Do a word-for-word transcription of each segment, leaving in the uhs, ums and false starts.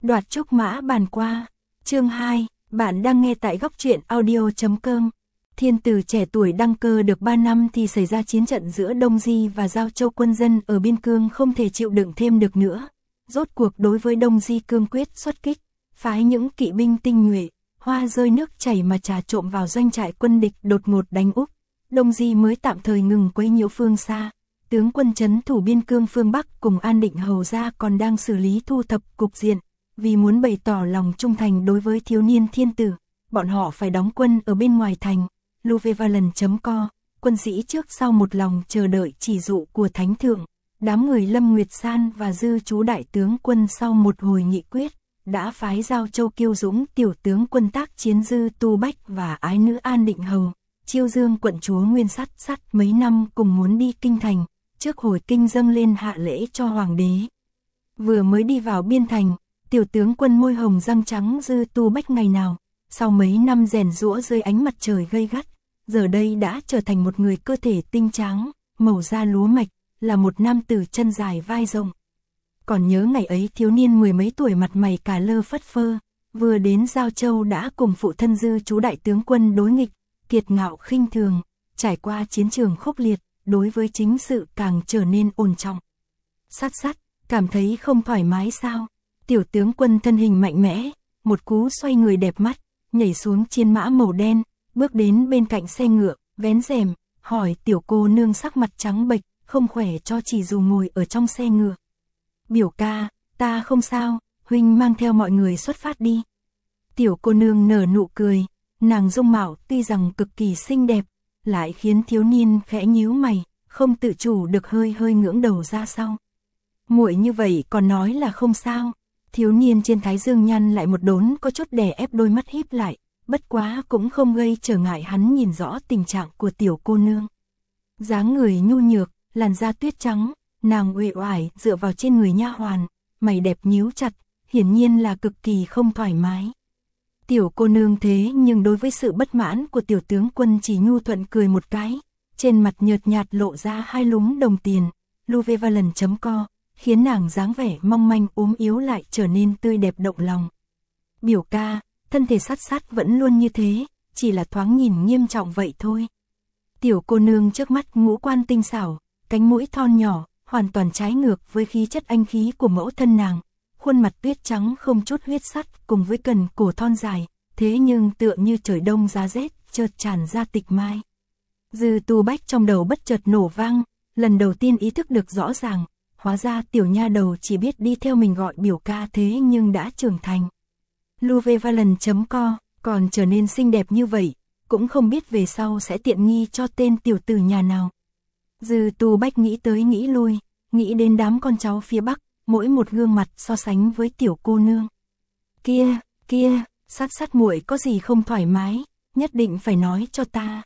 Đoạt trúc mã bàn qua. Chương hai, bạn đang nghe tại góc truyện audio chấm com. Thiên tử trẻ tuổi đăng cơ được ba năm thì xảy ra chiến trận giữa Đông Di và Giao Châu, quân dân ở biên cương không thể chịu đựng thêm được nữa. Rốt cuộc đối với Đông Di cương quyết xuất kích, phái những kỵ binh tinh nhuệ, hoa rơi nước chảy mà trà trộm vào doanh trại quân địch, đột ngột đánh úp. Đông Di mới tạm thời ngừng quấy nhiễu phương xa. Tướng quân trấn thủ biên cương phương Bắc cùng An Định Hầu gia còn đang xử lý thu thập cục diện. Vì muốn bày tỏ lòng trung thành đối với thiếu niên thiên tử, bọn họ phải đóng quân ở bên ngoài thành. Luvevalent chấm co, quân sĩ trước sau một lòng chờ đợi chỉ dụ của Thánh Thượng. Đám người Lâm Nguyệt San và Dư Chú đại tướng quân sau một hồi nghị quyết, đã phái Giao Châu Kiêu Dũng tiểu tướng quân tác chiến Dư Tu Bách và ái nữ An Định Hầu, Chiêu Dương quận chúa Nguyên Sắt Sắt mấy năm cùng muốn đi kinh thành, trước hồi kinh dâng lên hạ lễ cho hoàng đế. Vừa mới đi vào biên thành, tiểu tướng quân môi hồng răng trắng Dư Tu Bách ngày nào, sau mấy năm rèn giũa dưới ánh mặt trời gay gắt, giờ đây đã trở thành một người cơ thể tinh tráng, màu da lúa mạch, là một nam tử chân dài vai rộng. Còn nhớ ngày ấy thiếu niên mười mấy tuổi mặt mày cả lơ phất phơ, vừa đến Giao Châu đã cùng phụ thân Dư Chú đại tướng quân đối nghịch, kiệt ngạo khinh thường, trải qua chiến trường khốc liệt, đối với chính sự càng trở nên ổn trọng. Sát sát, cảm thấy không thoải mái sao? Tiểu tướng quân thân hình mạnh mẽ, một cú xoay người đẹp mắt, nhảy xuống trên mã màu đen, bước đến bên cạnh xe ngựa, vén rèm, hỏi tiểu cô nương sắc mặt trắng bệch, không khỏe cho chỉ dù ngồi ở trong xe ngựa. Biểu ca, ta không sao, huynh mang theo mọi người xuất phát đi. Tiểu cô nương nở nụ cười, nàng dung mạo tuy rằng cực kỳ xinh đẹp, lại khiến thiếu niên khẽ nhíu mày, không tự chủ được hơi hơi ngưỡng đầu ra sau. Muội như vậy còn nói là không sao. Thiếu niên trên thái dương nhăn lại một đốn, có chút đè ép đôi mắt híp lại, bất quá cũng không gây trở ngại hắn nhìn rõ tình trạng của tiểu cô nương. Dáng người nhu nhược, làn da tuyết trắng, nàng uể oải dựa vào trên người nha hoàn, mày đẹp nhíu chặt, hiển nhiên là cực kỳ không thoải mái. Tiểu cô nương thế nhưng đối với sự bất mãn của tiểu tướng quân chỉ nhu thuận cười một cái, trên mặt nhợt nhạt lộ ra hai lúm đồng tiền. Luvevalent chấm co, khiến nàng dáng vẻ mong manh ốm yếu lại trở nên tươi đẹp động lòng. Biểu ca, thân thể Sát Sát vẫn luôn như thế, chỉ là thoáng nhìn nghiêm trọng vậy thôi. Tiểu cô nương trước mắt ngũ quan tinh xảo, cánh mũi thon nhỏ, hoàn toàn trái ngược với khí chất anh khí của mẫu thân nàng. Khuôn mặt tuyết trắng không chút huyết sắt cùng với cần cổ thon dài, thế nhưng tựa như trời đông giá rét, chợt tràn ra tịch mai. Dư Tu Bách trong đầu bất chợt nổ vang, lần đầu tiên ý thức được rõ ràng, hóa ra tiểu nha đầu chỉ biết đi theo mình gọi biểu ca thế nhưng đã trưởng thành. Luvevalent chấm co, còn trở nên xinh đẹp như vậy, cũng không biết về sau sẽ tiện nghi cho tên tiểu tử nhà nào. Dư Tu Bách nghĩ tới nghĩ lui, nghĩ đến đám con cháu phía Bắc, mỗi một gương mặt so sánh với tiểu cô nương. Kia, kia, Sát Sát muội có gì không thoải mái, nhất định phải nói cho ta.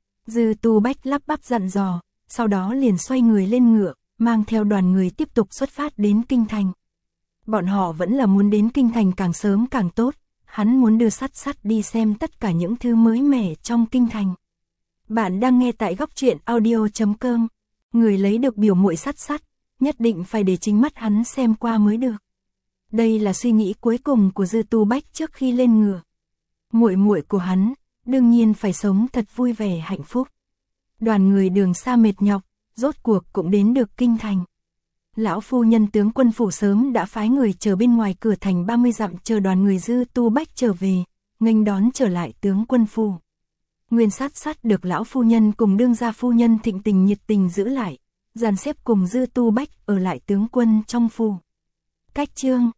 Dư Tu Bách lắp bắp dặn dò, sau đó liền xoay người lên ngựa, mang theo đoàn người tiếp tục xuất phát đến kinh thành. Bọn họ vẫn là muốn đến kinh thành càng sớm càng tốt, hắn muốn đưa Sát Sát đi xem tất cả những thứ mới mẻ trong kinh thành. Bạn đang nghe tại góc truyện audio chấm com. Người lấy được biểu muội Sát Sát, nhất định phải để chính mắt hắn xem qua mới được. Đây là suy nghĩ cuối cùng của Dư Tu Bách trước khi lên ngựa. Muội muội của hắn, đương nhiên phải sống thật vui vẻ hạnh phúc. Đoàn người đường xa mệt nhọc, rốt cuộc cũng đến được kinh thành. Lão phu nhân tướng quân phủ sớm đã phái người chờ bên ngoài cửa thành ba mươi dặm chờ đoàn người Dư Tu Bách trở về, nghênh đón trở lại tướng quân phủ. Nguyên Sát Sát được lão phu nhân cùng đương gia phu nhân thịnh tình nhiệt tình giữ lại, dàn xếp cùng Dư Tu Bách ở lại tướng quân trong phủ. Cách chương